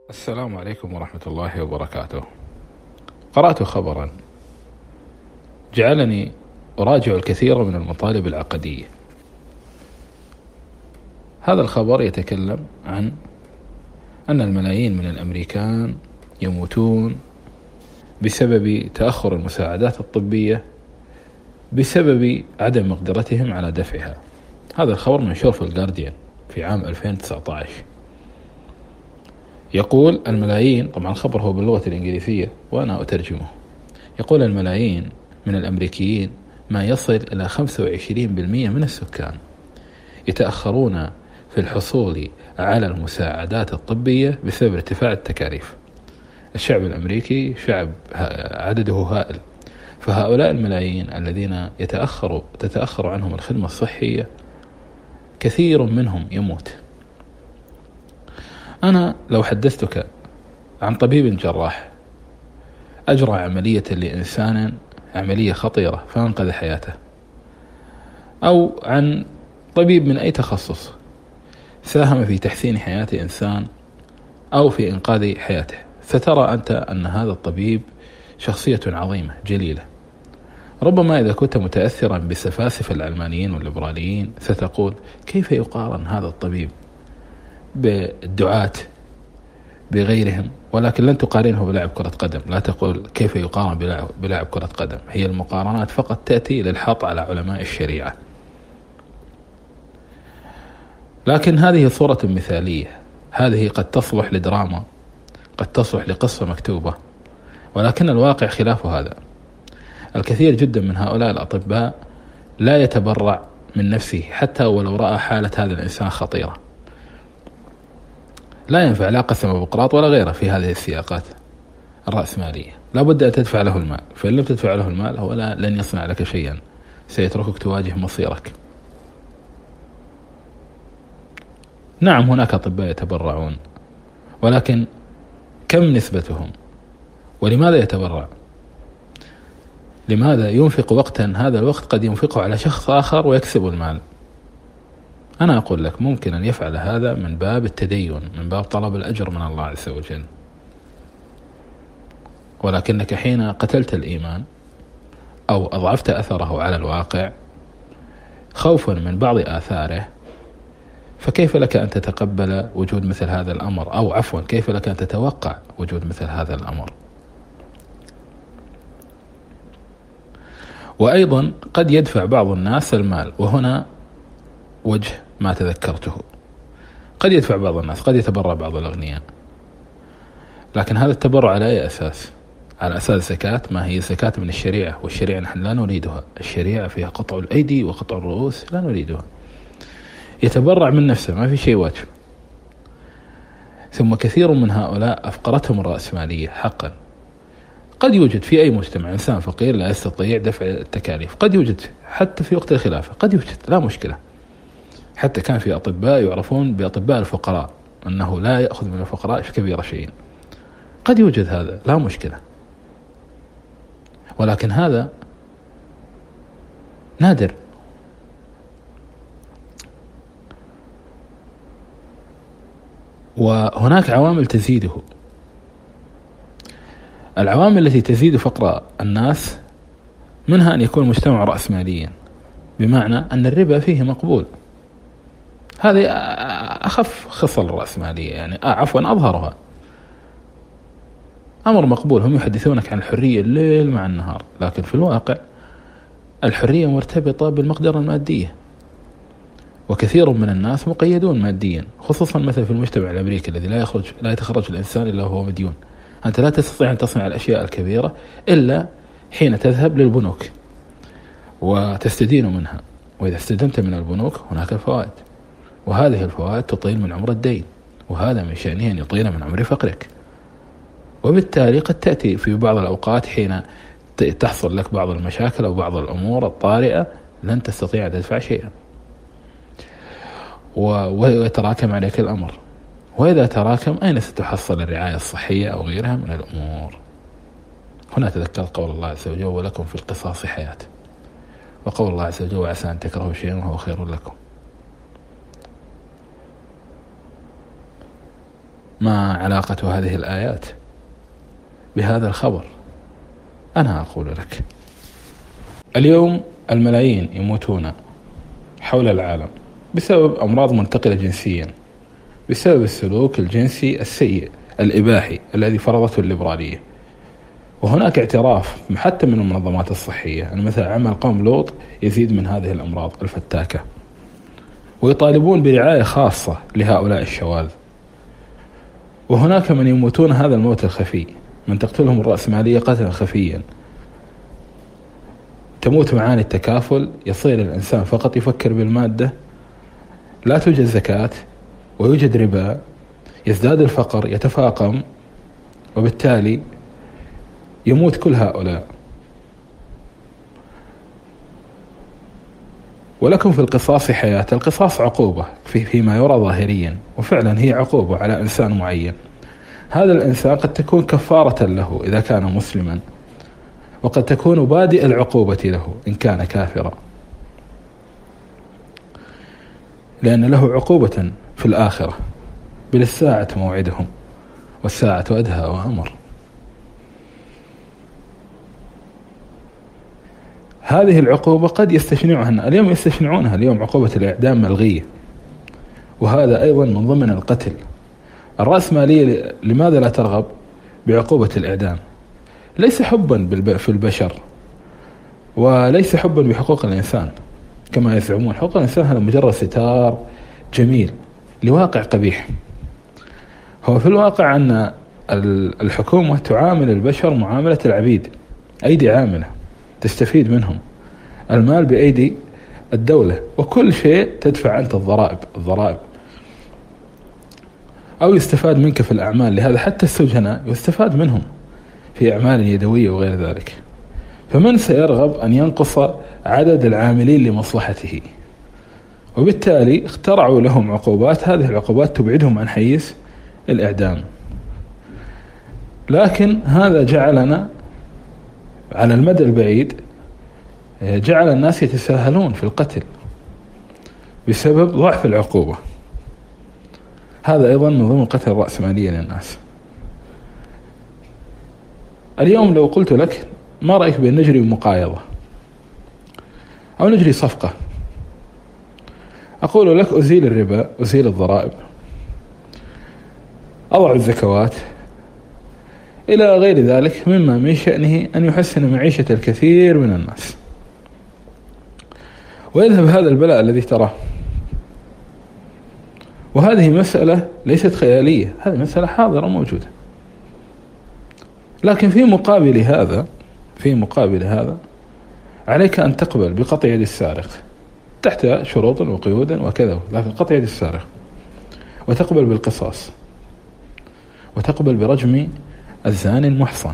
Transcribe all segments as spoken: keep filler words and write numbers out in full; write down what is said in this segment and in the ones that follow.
السلام عليكم ورحمة الله وبركاته. قرأت خبرا جعلني أراجع الكثير من المطالب العقدية. هذا الخبر يتكلم عن أن الملايين من الأمريكان يموتون بسبب تأخر المساعدات الطبية بسبب عدم مقدرتهم على دفعها. هذا الخبر منشور في الجارديان في عام ألفين وتسعة عشر. يقول الملايين، طبعا الخبر هو باللغة الإنجليزية وأنا أترجمه. يقول الملايين من الأمريكيين، ما يصل إلى خمسة وعشرين بالمئة من السكان، يتأخرون في الحصول على المساعدات الطبية بسبب ارتفاع التكاليف. الشعب الأمريكي شعب عدده هائل، فهؤلاء الملايين الذين يتأخر تتأخر عنهم الخدمة الصحية كثير منهم يموت. أنا لو حدثتك عن طبيب جراح أجرى عملية لإنسان، عملية خطيرة فأنقذ حياته، أو عن طبيب من أي تخصص ساهم في تحسين حياة إنسان أو في إنقاذ حياته، سترى أنت أن هذا الطبيب شخصية عظيمة جليلة. ربما إذا كنت متأثرا بسفاسف العلمانيين والليبراليين ستقول كيف يقارن هذا الطبيب بالدعاة بغيرهم، ولكن لن تقارنه بلاعب كرة قدم. لا تقول كيف يقارن بلاعب, بلاعب كرة قدم، هي المقارنات فقط تأتي للحط على علماء الشريعة. لكن هذه صورة مثالية، هذه قد تصلح لدراما، قد تصلح لقصة مكتوبة، ولكن الواقع خلاف هذا. الكثير جدا من هؤلاء الأطباء لا يتبرع من نفسه حتى ولو رأى حالة هذا الإنسان خطيرة. لا ينفع لا قسم بقراط ولا غيره في هذه السياقات الرأسمالية. لا بد أن تدفع له المال، فإن لم تدفع له المال هو لا لن يصنع لك شيئا، سيتركك تواجه مصيرك. نعم هناك أطباء يتبرعون، ولكن كم نسبتهم؟ ولماذا يتبرع؟ لماذا ينفق وقتا هذا الوقت قد ينفقه على شخص آخر ويكسب المال؟ أنا أقول لك ممكن أن يفعل هذا من باب التدين، من باب طلب الأجر من الله عز وجل، ولكنك حين قتلت الإيمان أو أضعفت أثره على الواقع خوفا من بعض آثاره، فكيف لك أن تتقبل وجود مثل هذا الأمر؟ أو عفوا كيف لك أن تتوقع وجود مثل هذا الأمر؟ وأيضا قد يدفع بعض الناس المال، وهنا وجه ما تذكرته. قد يدفع بعض الناس، قد يتبرع بعض الأغنياء، لكن هذا التبرع على أي أساس؟ على أساس زكاة؟ ما هي زكاة من الشريعة، والشريعة نحن لا نريدها. الشريعة فيها قطع الأيدي وقطع الرؤوس، لا نريدها. يتبرع من نفسه، ما في شيء واجب. ثم كثير من هؤلاء أفقرتهم الرأسمالية حقا. قد يوجد في أي مجتمع إنسان فقير لا يستطيع دفع التكاليف، قد يوجد حتى في وقت الخلافة، قد يوجد، لا مشكلة. حتى كان في أطباء يعرفون بأطباء الفقراء، أنه لا يأخذ من الفقراء كبير شيء، قد يوجد هذا، لا مشكلة. ولكن هذا نادر. وهناك عوامل تزيده. العوامل التي تزيد فقر الناس منها أن يكون المجتمع رأسماليا، بمعنى أن الربا فيه مقبول. هذه أخف خصال الرأسمالية، يعني عفوا أظهرها. أمر مقبول، هم يحدثونك عن الحرية الليل مع النهار، لكن في الواقع الحرية مرتبطة بالمقدرة المادية، وكثير من الناس مقيدون ماديا، خصوصا مثلا في المجتمع الأمريكي الذي لا يخرج لا يتخرج الإنسان إلا وهو مديون. أنت لا تستطيع أن تصنع الأشياء الكبيرة إلا حين تذهب للبنوك وتستدين منها، وإذا استدنت من البنوك هناك الفوائد، وهذه الفوائد تطيل من عمر الدين، وهذا من شأنه أن يطيل من عمر فقرك. وبالتالي قد تأتي في بعض الأوقات حين تحصل لك بعض المشاكل أو بعض الأمور الطارئة لن تستطيع أن تدفع شيئا، ويتراكم عليك الأمر. وإذا تراكم أين ستحصل الرعاية الصحية أو غيرها من الأمور؟ هنا تذكرت قول الله عز وجل ولكم في القصاص حياة، وقول الله عز وجل عسى أن تكرهوا شيئا وهو خير لكم. ما علاقة هذه الآيات بهذا الخبر؟ أنا أقول لك، اليوم الملايين يموتون حول العالم بسبب أمراض منتقلة جنسيا، بسبب السلوك الجنسي السيء الإباحي الذي فرضته الليبرالية. وهناك اعتراف حتى من المنظمات الصحية أن مثل عمل قوم لوط يزيد من هذه الأمراض الفتاكة، ويطالبون برعاية خاصة لهؤلاء الشواذ. وهناك من يموتون هذا الموت الخفي، من تقتلهم الرأسمالية قتلا خفيا، تموت معاني التكافل، يصير الإنسان فقط يفكر بالمادة، لا توجد زكاة ويوجد ربا، يزداد الفقر، يتفاقم، وبالتالي يموت كل هؤلاء. ولكم في القصاص حياة. القصاص عقوبة في فيما يرى ظاهريا، وفعلا هي عقوبة على إنسان معين. هذا الإنسان قد تكون كفارة له إذا كان مسلما، وقد تكون بادئ العقوبة له إن كان كافرا، لأن له عقوبة في الآخرة. بالساعة موعدهم والساعة أدهى وأمر. هذه العقوبة قد يستشنعها اليوم، يستشنعونها اليوم. عقوبة الإعدام ملغية، وهذا أيضا من ضمن القتل. الرأسمالية لماذا لا ترغب بعقوبة الإعدام؟ ليس حبا في البشر، وليس حبا بحقوق الإنسان كما يزعمون. حقوق الإنسان هذا مجرد ستار جميل لواقع قبيح. هو في الواقع أن الحكومة تعامل البشر معاملة العبيد، أيدي عاملة تستفيد منهم، المال بأيدي الدولة، وكل شيء تدفع أنت الضرائب الضرائب أو يستفاد منك في الأعمال. لهذا حتى السجناء يستفاد منهم في أعمال يدوية وغير ذلك. فمن سيرغب أن ينقص عدد العاملين لمصلحته؟ وبالتالي اخترعوا لهم عقوبات، هذه العقوبات تبعدهم عن حيز الإعدام. لكن هذا جعلنا على المدى البعيد، جعل الناس يتساهلون في القتل بسبب ضعف العقوبة. هذا أيضا من ضمن قتل الرأسمالية للناس. اليوم لو قلت لك ما رأيك بأن نجري مقايضة أو نجري صفقة، أقول لك أزيل الربا، أزيل الضرائب، أضع الزكوات إلى غير ذلك مما من شأنه أن يحسن معيشة الكثير من الناس، ويذهب هذا البلاء الذي تراه. وهذه مسألة ليست خيالية، هذه مسألة حاضرة موجودة. لكن في مقابل هذا في مقابل هذا عليك أن تقبل بقطع يد السارق تحت شروط وقيود وكذا، لكن قطع يد السارق، وتقبل بالقصاص، وتقبل برجم الزاني المحصن.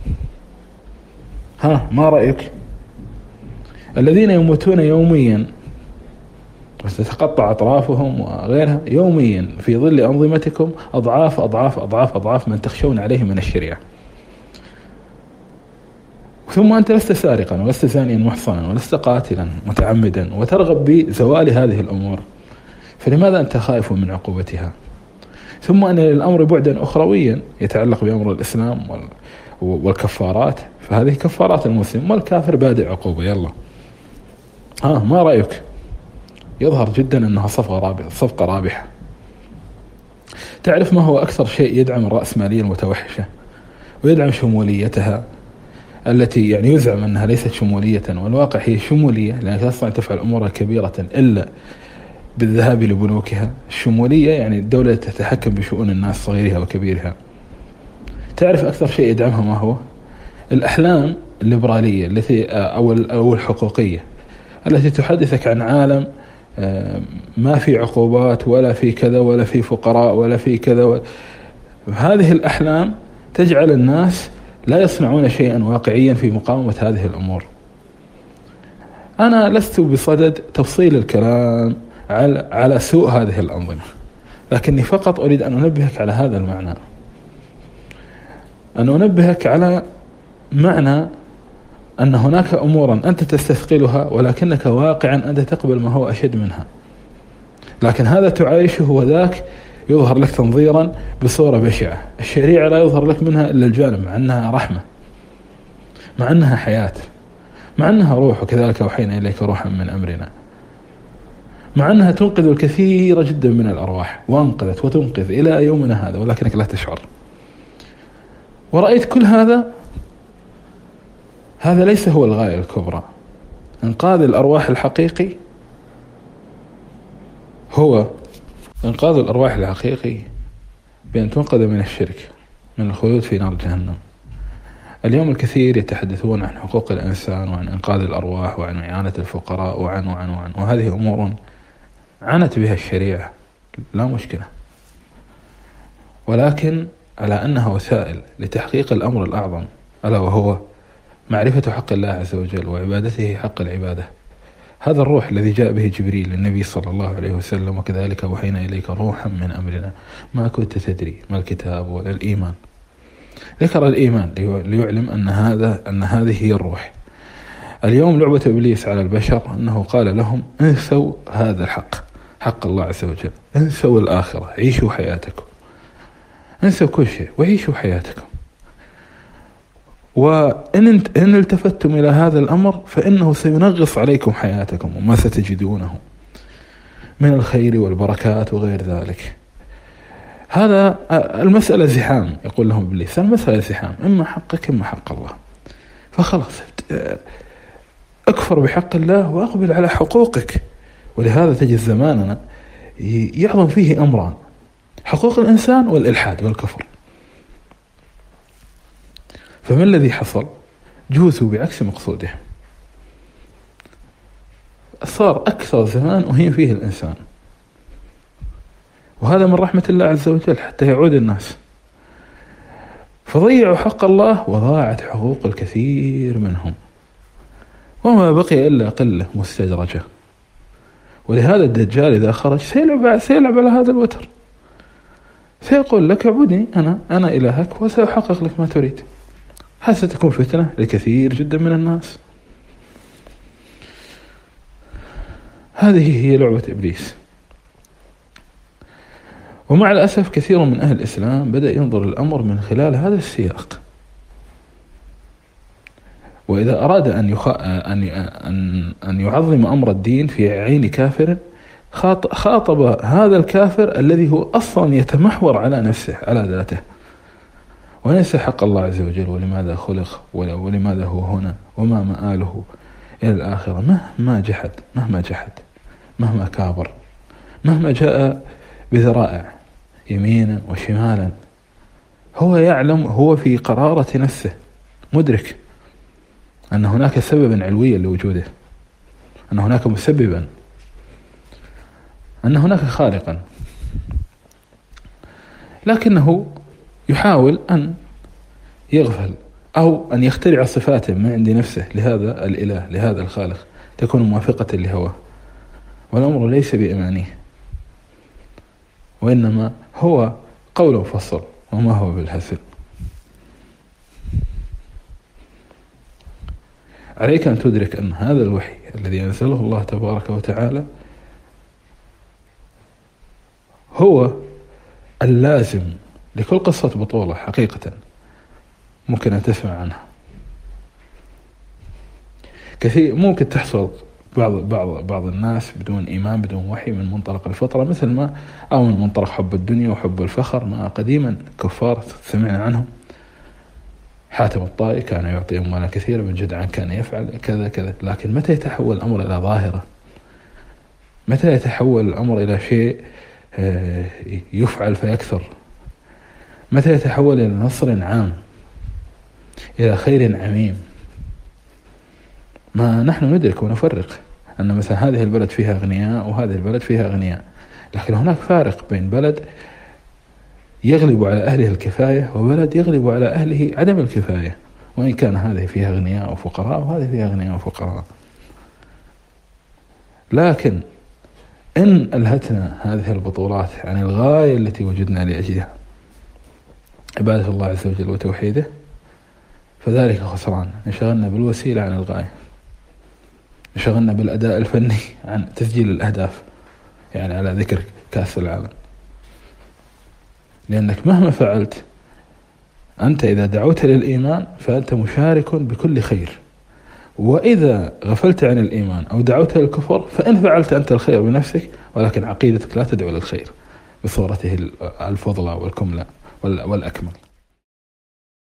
ها، ما رأيك؟ الذين يموتون يوميا وتتقطع أطرافهم وغيرها يوميا في ظل أنظمتكم أضعاف أضعاف أضعاف أضعاف من تخشون عليه من الشريعة. ثم أنت لست سارقا ولست زانيا محصنا ولست قاتلا متعمدا وترغب بزوال هذه الأمور، فلماذا أنت خائف من عقوبتها؟ ثم أن الأمر بعدا أخرويا يتعلق بأمر الإسلام والكفارات، فهذه كفارات المسلم، والكافر بادئ عقوبة. يلا ها، ما رأيك؟ يظهر جدا أنها صفقة رابحة صفقة رابحة. تعرف ما هو أكثر شيء يدعم الرأسمالية المتوحشة ويدعم شموليتها التي يعني يزعم أنها ليست شمولية، والواقع هي شمولية، لأنها أصلا تفعل أمورا كبيرة إلا بالذهاب لبنوكها. الشمولية يعني الدولة تتحكم بشؤون الناس صغيرها وكبيرها. تعرف أكثر شيء يدعمها ما هو؟ الأحلام الليبرالية التي أو أو الحقوقية التي تحدثك عن عالم ما في عقوبات ولا في كذا ولا في فقراء ولا في كذا و... هذه الأحلام تجعل الناس لا يصنعون شيئا واقعيا في مقاومة هذه الأمور. أنا لست بصدد تفصيل الكلام على على سوء هذه الأنظمة، لكني فقط أريد أن أنبهك على هذا المعنى، أن أنبهك على معنى أن هناك أمورا أنت تستثقلها ولكنك واقعا أنت تقبل ما هو أشد منها، لكن هذا تعايشه وذاك يظهر لك تنظيرا بصورة بشعة. الشريعة لا يظهر لك منها إلا الجانب، مع أنها رحمة، مع أنها حياة، مع أنها روح، وكذلك أوحينا إليك روحا من أمرنا، مع أنها تنقذ الكثير جدا من الأرواح، وأنقذت وتنقذ إلى يومنا هذا، ولكنك لا تشعر. ورأيت كل هذا، هذا ليس هو الغاية الكبرى. إنقاذ الأرواح الحقيقي هو إنقاذ الأرواح الحقيقي بأن تنقذ من الشرك، من الخلود في نار جهنم. اليوم الكثير يتحدثون عن حقوق الإنسان وعن إنقاذ الأرواح وعن إعانة الفقراء وعن وعن وعن وهذه أمور عنت بها الشريعة، لا مشكلة، ولكن على أنها وسائل لتحقيق الأمر الأعظم، ألا وهو معرفة حق الله عز وجل وعبادته حق العبادة. هذا الروح الذي جاء به جبريل للنبي صلى الله عليه وسلم، وكذلك أوحينا إليك روحا من أمرنا ما كنت تدري ما الكتاب ولا الإيمان. ذكر الإيمان ليعلم أن هذا أن هذه هي الروح. اليوم لعبة إبليس على البشر أنه قال لهم انسوا هذا الحق، حق الله عز وجل، انسوا الآخرة، عيشوا حياتكم، انسوا كل شيء وعيشوا حياتكم. وإن إن التفتم إلى هذا الأمر فإنه سينغص عليكم حياتكم وما ستجدونه من الخير والبركات وغير ذلك. هذا المسألة زحام، يقول لهم إبليس المسألة زحام، إما حقك إما حق الله، فخلاص أكفر بحق الله وأقبل على حقوقك. ولهذا تجد زماننا يعظم فيه أمران: حقوق الإنسان والإلحاد والكفر. فما الذي حصل؟ جوزوا بعكس مقصودهم، صار أكثر زمان أهين فيه الإنسان، وهذا من رحمة الله عز وجل حتى يعود الناس، فضيعوا حق الله وضاعت حقوق الكثير منهم، وما بقي إلا قلة مستدرجة. ولهذا الدجال إذا خرج سيلعب, سيلعب على هذا الوتر، سيقول لك اعبدني أنا أنا إلهك وسأحقق لك ما تريد. هذا ستكون فتنة لكثير جدا من الناس. هذه هي لعبة إبليس. ومع الأسف كثير من أهل الإسلام بدأ ينظر الأمر من خلال هذا السياق، وإذا أراد أن يخ... أن أن أن يعظم أمر الدين في عين كافر خاطب هذا الكافر الذي هو أصلا يتمحور على نفسه على ذاته، ونسى حق الله عز وجل ولماذا خلق ولماذا هو هنا وما مآله إلى الآخرة. مهما جحد مهما جحد مهما كابر مهما جاء بذرائع يمينا وشمالا، هو يعلم، هو في قرارة نفسه مدرك أن هناك سببا علويا لوجوده، أن هناك مسببا، أن هناك خالقا، لكنه يحاول أن يغفل أو أن يخترع صفات من عند نفسه لهذا الإله، لهذا الخالق، تكون موافقة لهواه. والأمر ليس بإيمانه، وإنما هو قول مفصل وما هو بالحسن. عليك أن تدرك أن هذا الوحي الذي أنزله الله تبارك وتعالى هو اللازم لكل قصة بطولة حقيقة ممكن أن تسمع عنها. كثير ممكن تحصل بعض بعض بعض الناس بدون إيمان بدون وحي من منطلق الفطرة، مثل ما أو من منطلق حب الدنيا وحب الفخر، ما قديما كفار سمعنا عنهم. حاتم الطائي كان يعطي أموالا كثيرة، من جدعان كان يفعل كذا كذا، لكن متى يتحول الأمر إلى ظاهرة؟ متى يتحول الأمر إلى شيء يفعل فيكثر؟ متى يتحول إلى نصر عام، إلى خير عميم؟ ما نحن ندرك ونفرق أن مثلا هذه البلد فيها أغنياء وهذه البلد فيها أغنياء، لكن هناك فارق بين بلد يغلب على أهله الكفاية وبلد يغلب على أهله عدم الكفاية، وإن كان هذه فيها أغنياء وفقراء وهذه فيها أغنياء وفقراء. لكن إن ألهتنا هذه البطولات عن الغاية التي وجدنا لأجلها، عبادة الله عز وجل وتوحيده، فذلك خسران. انشغلنا بالوسيلة عن الغاية، انشغلنا بالأداء الفني عن تسجيل الأهداف، يعني على ذكر كأس العالم. لأنك مهما فعلت أنت إذا دعوت للإيمان فأنت مشارك بكل خير، وإذا غفلت عن الإيمان أو دعوت للكفر فإن فعلت أنت الخير بنفسك، ولكن عقيدتك لا تدعو للخير بصورته الفضلى والكملى والأكمل.